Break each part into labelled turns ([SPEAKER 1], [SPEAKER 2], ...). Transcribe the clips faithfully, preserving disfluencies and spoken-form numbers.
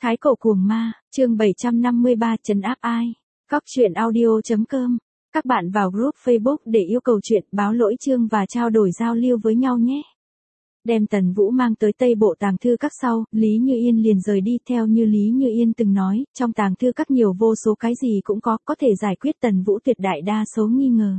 [SPEAKER 1] Thái cổ cuồng ma, chương bảy trăm năm mươi ba trấn áp ai. Góc truyện audio.com. Các bạn vào group Facebook để yêu cầu chuyện, báo lỗi chương và trao đổi giao lưu với nhau nhé. Đem Tần Vũ mang tới Tây Bộ tàng thư các sau, Lý Như Yên liền rời đi. Theo như Lý Như Yên từng nói, trong tàng thư các nhiều vô số cái gì cũng có, có thể giải quyết Tần Vũ tuyệt đại đa số nghi ngờ.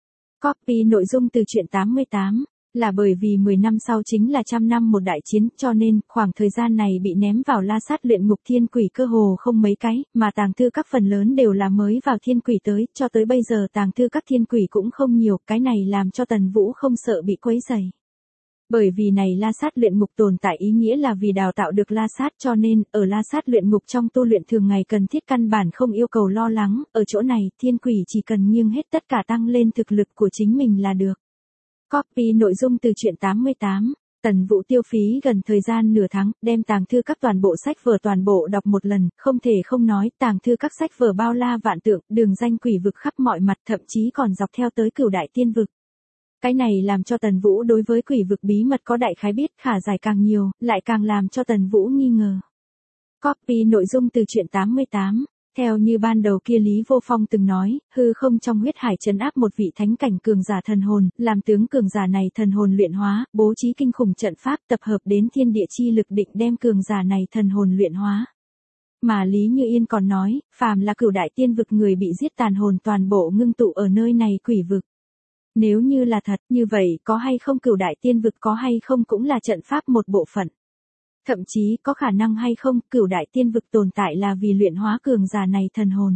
[SPEAKER 1] Copy nội dung từ truyện tám mươi tám. Là bởi vì mười năm sau chính là trăm năm một đại chiến, cho nên, khoảng thời gian này bị ném vào la sát luyện ngục thiên quỷ cơ hồ không mấy cái, mà tàng thư các phần lớn đều là mới vào thiên quỷ tới, cho tới bây giờ tàng thư các thiên quỷ cũng không nhiều, cái này làm cho Tần Vũ không sợ bị quấy rầy. Bởi vì này la sát luyện ngục tồn tại ý nghĩa là vì đào tạo được la sát, cho nên, ở la sát luyện ngục trong tu luyện thường ngày cần thiết căn bản không yêu cầu lo lắng, ở chỗ này, thiên quỷ chỉ cần nghiêng hết tất cả tăng lên thực lực của chính mình là được. Copy nội dung từ truyện tám mươi tám. Tần Vũ tiêu phí gần thời gian nửa tháng, đem tàng thư các toàn bộ sách vở toàn bộ đọc một lần, không thể không nói, tàng thư các sách vở bao la vạn tượng, đường danh quỷ vực khắp mọi mặt, thậm chí còn dọc theo tới Cửu Đại Tiên vực. Cái này làm cho Tần Vũ đối với quỷ vực bí mật có đại khái biết, khả giải càng nhiều, lại càng làm cho Tần Vũ nghi ngờ. Copy nội dung từ truyện tám mươi tám. Theo như ban đầu kia Lý Vô Phong từng nói, hư không trong huyết hải trấn áp một vị thánh cảnh cường giả thần hồn, làm tướng cường giả này thần hồn luyện hóa, bố trí kinh khủng trận pháp tập hợp đến thiên địa chi lực định đem cường giả này thần hồn luyện hóa. Mà Lý Như Yên còn nói, phàm là Cửu Đại Tiên vực người bị giết tàn hồn toàn bộ ngưng tụ ở nơi này quỷ vực. Nếu như là thật, như vậy có hay không Cửu Đại Tiên vực có hay không cũng là trận pháp một bộ phận. Thậm chí có khả năng hay không, Cửu Đại Tiên vực tồn tại là vì luyện hóa cường giả này thần hồn.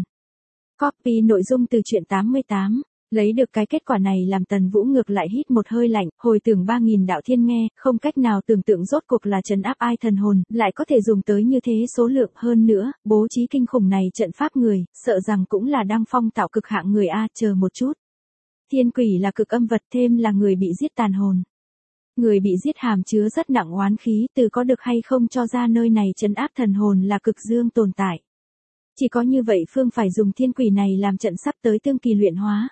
[SPEAKER 1] Copy nội dung từ truyện tám mươi tám. Lấy được cái kết quả này làm Tần Vũ ngược lại hít một hơi lạnh, hồi tưởng ba nghìn đạo thiên nghe, không cách nào tưởng tượng rốt cuộc là trấn áp ai thần hồn, lại có thể dùng tới như thế số lượng hơn nữa, bố trí kinh khủng này trận pháp người, sợ rằng cũng là đăng phong tạo cực hạng người A, chờ một chút. Thiên quỷ là cực âm vật, thêm là người bị giết tàn hồn. Người bị giết hàm chứa rất nặng oán khí, từ có được hay không cho ra nơi này trấn áp thần hồn là cực dương tồn tại. Chỉ có như vậy phương phải dùng thiên quỷ này làm trận sắp tới tương kỳ luyện hóa.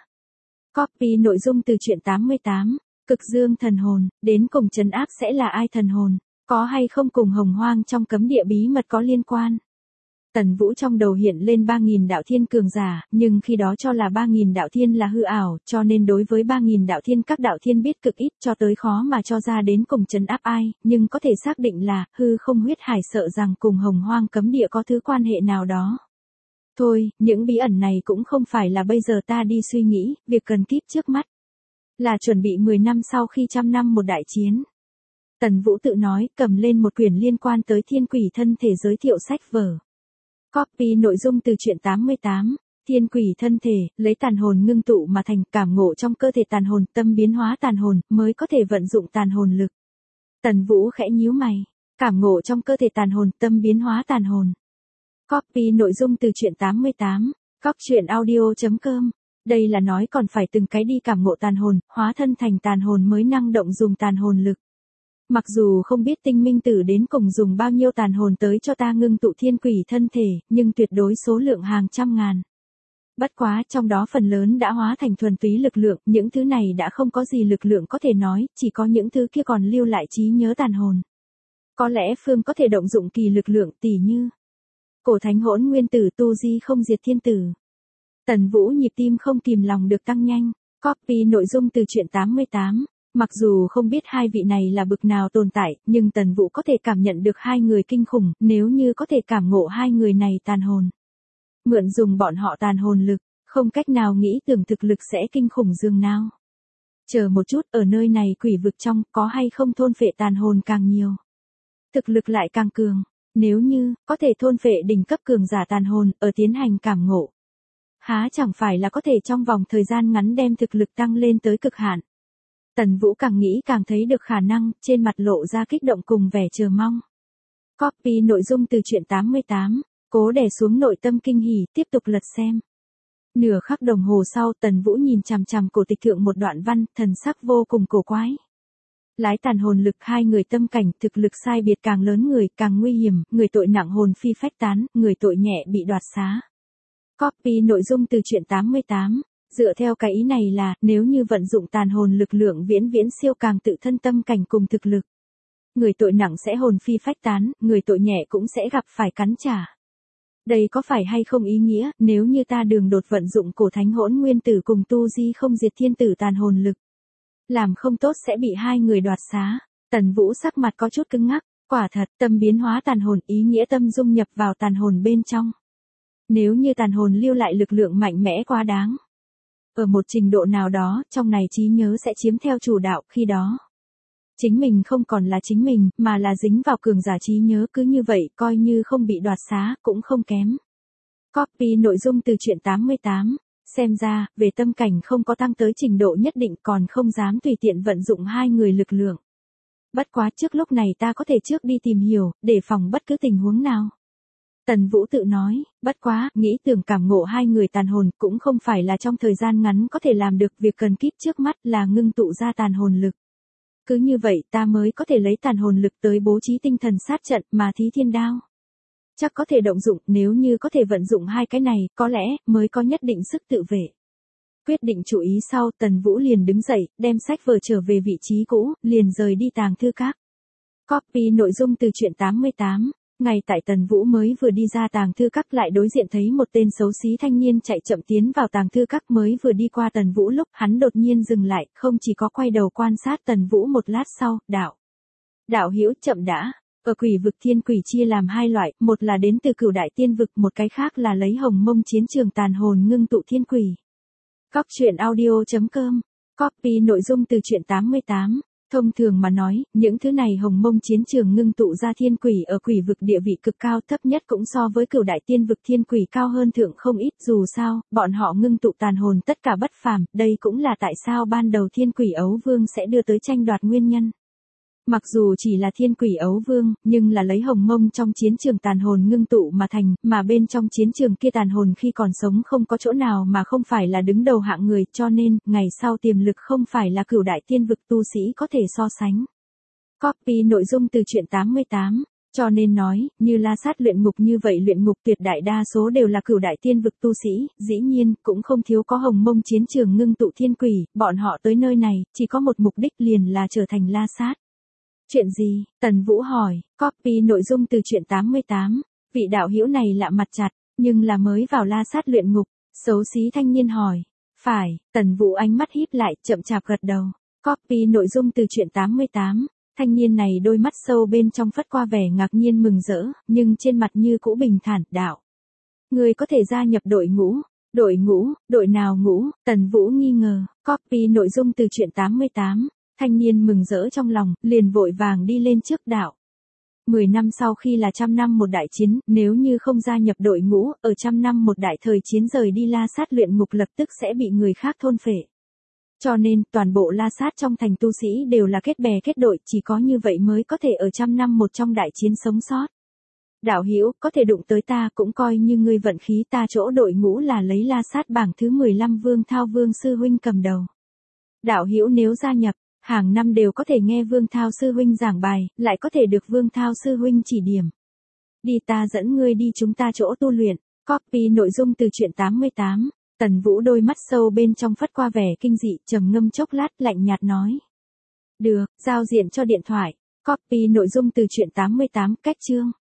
[SPEAKER 1] Copy nội dung từ truyện tám mươi tám. Cực dương thần hồn, đến cùng trấn áp sẽ là ai thần hồn, có hay không cùng hồng hoang trong cấm địa bí mật có liên quan. Tần Vũ trong đầu hiện lên ba nghìn đạo thiên cường giả, nhưng khi đó cho là ba nghìn đạo thiên là hư ảo, cho nên đối với ba nghìn đạo thiên các đạo thiên biết cực ít, cho tới khó mà cho ra đến cùng trấn áp ai, nhưng có thể xác định là, hư không huyết hải sợ rằng cùng hồng hoang cấm địa có thứ quan hệ nào đó. Thôi, những bí ẩn này cũng không phải là bây giờ ta đi suy nghĩ, việc cần kíp trước mắt là chuẩn bị mười năm sau khi trăm năm một đại chiến. Tần Vũ tự nói, cầm lên một quyển liên quan tới thiên quỷ thân thể giới thiệu sách vở. Copy nội dung từ truyện tám mươi tám. Thiên quỷ thân thể, lấy tàn hồn ngưng tụ mà thành, cảm ngộ trong cơ thể tàn hồn, tâm biến hóa tàn hồn, mới có thể vận dụng tàn hồn lực. Tần Vũ khẽ nhíu mày, cảm ngộ trong cơ thể tàn hồn, tâm biến hóa tàn hồn. Copy nội dung từ truyện tám mươi tám. Góc truyện audio.com. Đây là nói còn phải từng cái đi cảm ngộ tàn hồn, hóa thân thành tàn hồn mới năng động dùng tàn hồn lực. Mặc dù không biết tinh minh tử đến cùng dùng bao nhiêu tàn hồn tới cho ta ngưng tụ thiên quỷ thân thể, nhưng tuyệt đối số lượng hàng trăm ngàn. Bất quá trong đó phần lớn đã hóa thành thuần túy lực lượng, những thứ này đã không có gì lực lượng có thể nói, chỉ có những thứ kia còn lưu lại trí nhớ tàn hồn. Có lẽ Phương có thể động dụng kỳ lực lượng tỉ như cổ thánh hỗn nguyên tử tu di không diệt thiên tử. Tần Vũ nhịp tim không kìm lòng được tăng nhanh. Copy nội dung từ truyện tám mươi tám. Mặc dù không biết hai vị này là bực nào tồn tại, nhưng Tần Vũ có thể cảm nhận được hai người kinh khủng, nếu như có thể cảm ngộ hai người này tàn hồn. Mượn dùng bọn họ tàn hồn lực, không cách nào nghĩ tưởng thực lực sẽ kinh khủng dường nào. Chờ một chút, ở nơi này quỷ vực trong, có hay không thôn phệ tàn hồn càng nhiều. Thực lực lại càng cường, nếu như, có thể thôn phệ đỉnh cấp cường giả tàn hồn, ở tiến hành cảm ngộ. Há chẳng phải là có thể trong vòng thời gian ngắn đem thực lực tăng lên tới cực hạn. Tần Vũ càng nghĩ càng thấy được khả năng, trên mặt lộ ra kích động cùng vẻ chờ mong. Copy nội dung từ truyện tám mươi tám, cố đè xuống nội tâm kinh hỉ, tiếp tục lật xem. Nửa khắc đồng hồ sau, Tần Vũ nhìn chằm chằm cổ tịch thượng một đoạn văn, thần sắc vô cùng cổ quái. Lái tàn hồn lực hai người tâm cảnh, thực lực sai biệt càng lớn người, càng nguy hiểm, người tội nặng hồn phi phách tán, người tội nhẹ bị đoạt xá. Copy nội dung từ truyện tám mươi tám. Dựa theo cái ý này là, nếu như vận dụng tàn hồn lực lượng viễn viễn siêu càng tự thân tâm cảnh cùng thực lực. Người tội nặng sẽ hồn phi phách tán, người tội nhẹ cũng sẽ gặp phải cắn trả. Đây có phải hay không ý nghĩa, nếu như ta đường đột vận dụng cổ thánh hỗn nguyên tử cùng tu di không diệt thiên tử tàn hồn lực. Làm không tốt sẽ bị hai người đoạt xá. Tần Vũ sắc mặt có chút cứng ngắc, quả thật, tâm biến hóa tàn hồn ý nghĩa tâm dung nhập vào tàn hồn bên trong. Nếu như tàn hồn lưu lại lực lượng mạnh mẽ quá đáng. Ở một trình độ nào đó, trong này trí nhớ sẽ chiếm theo chủ đạo, khi đó. Chính mình không còn là chính mình, mà là dính vào cường giả trí nhớ, cứ như vậy, coi như không bị đoạt xá, cũng không kém. Copy nội dung từ truyện tám mươi tám. Xem ra, về tâm cảnh không có tăng tới trình độ nhất định còn không dám tùy tiện vận dụng hai người lực lượng. Bất quá trước lúc này ta có thể trước đi tìm hiểu, để phòng bất cứ tình huống nào. Tần Vũ tự nói, bất quá, nghĩ tưởng cảm ngộ hai người tàn hồn cũng không phải là trong thời gian ngắn có thể làm được, việc cần kíp trước mắt là ngưng tụ ra tàn hồn lực. Cứ như vậy ta mới có thể lấy tàn hồn lực tới bố trí tinh thần sát trận mà thí thiên đao. Chắc có thể động dụng, nếu như có thể vận dụng hai cái này, có lẽ, mới có nhất định sức tự vệ. Quyết định chú ý sau, Tần Vũ liền đứng dậy, đem sách vở trở về vị trí cũ, liền rời đi tàng thư các. Copy nội dung từ truyện tám mươi tám. Ngay tại Tần Vũ mới vừa đi ra tàng thư các lại đối diện thấy một tên xấu xí thanh niên chạy chậm tiến vào tàng thư các, mới vừa đi qua Tần Vũ lúc hắn đột nhiên dừng lại, không chỉ có quay đầu quan sát Tần Vũ một lát sau, đạo. Đạo hữu chậm đã. Ở quỷ vực thiên quỷ chia làm hai loại, một là đến từ cửu đại tiên vực, một cái khác là lấy hồng mông chiến trường tàn hồn ngưng tụ thiên quỷ. Cóc truyện audio chấm com. Copy nội dung từ truyện tám mươi tám. Thông thường mà nói, những thứ này hồng mông chiến trường ngưng tụ ra thiên quỷ ở quỷ vực địa vị cực cao, thấp nhất cũng so với cửu đại tiên vực thiên quỷ cao hơn thượng không ít, dù sao, bọn họ ngưng tụ tàn hồn tất cả bất phàm, đây cũng là tại sao ban đầu thiên quỷ ấu vương sẽ đưa tới tranh đoạt nguyên nhân. Mặc dù chỉ là thiên quỷ ấu vương, nhưng là lấy hồng mông trong chiến trường tàn hồn ngưng tụ mà thành, mà bên trong chiến trường kia tàn hồn khi còn sống không có chỗ nào mà không phải là đứng đầu hạng người, cho nên, ngày sau tiềm lực không phải là cửu đại tiên vực tu sĩ có thể so sánh. Copy nội dung từ truyện tám mươi tám. Cho nên nói, như La Sát luyện ngục như vậy, luyện ngục tuyệt đại đa số đều là cửu đại tiên vực tu sĩ, dĩ nhiên, cũng không thiếu có hồng mông chiến trường ngưng tụ thiên quỷ, bọn họ tới nơi này, chỉ có một mục đích liền là trở thành La Sát. Chuyện gì? Tần Vũ hỏi. Copy nội dung từ truyện tám mươi tám. Vị đạo hữu này lạ mặt chặt, nhưng là mới vào La Sát luyện ngục. Xấu xí thanh niên hỏi. Phải. Tần Vũ ánh mắt híp lại, chậm chạp gật đầu. Copy nội dung từ truyện tám mươi tám. Thanh niên này đôi mắt sâu bên trong phất qua vẻ ngạc nhiên mừng rỡ, nhưng trên mặt như cũ bình thản. Đạo. Người có thể gia nhập đội ngũ. Đội ngũ, đội nào ngũ? Tần Vũ nghi ngờ. Copy nội dung từ truyện tám mươi tám. Thanh niên mừng rỡ trong lòng, liền vội vàng đi lên trước. Đạo. Mười năm sau khi là trăm năm một đại chiến, nếu như không gia nhập đội ngũ, ở trăm năm một đại thời chiến rời đi La Sát luyện ngục lập tức sẽ bị người khác thôn phệ. Cho nên, toàn bộ La Sát trong thành tu sĩ đều là kết bè kết đội, chỉ có như vậy mới có thể ở trăm năm một trong đại chiến sống sót. Đạo hữu, có thể đụng tới ta cũng coi như ngươi vận khí, ta chỗ đội ngũ là lấy La Sát bảng thứ mười lăm Vương Thao Vương sư huynh cầm đầu. Đạo hữu nếu gia nhập, hàng năm đều có thể nghe Vương Thao sư huynh giảng bài, lại có thể được Vương Thao sư huynh chỉ điểm. Đi, ta dẫn ngươi đi chúng ta chỗ tu luyện. Copy nội dung từ truyện tám mươi tám. Tần Vũ đôi mắt sâu bên trong phất qua vẻ kinh dị, trầm ngâm chốc lát, lạnh nhạt nói. Được, giao diện cho điện thoại. Copy nội dung từ truyện tám mươi tám, cách chương.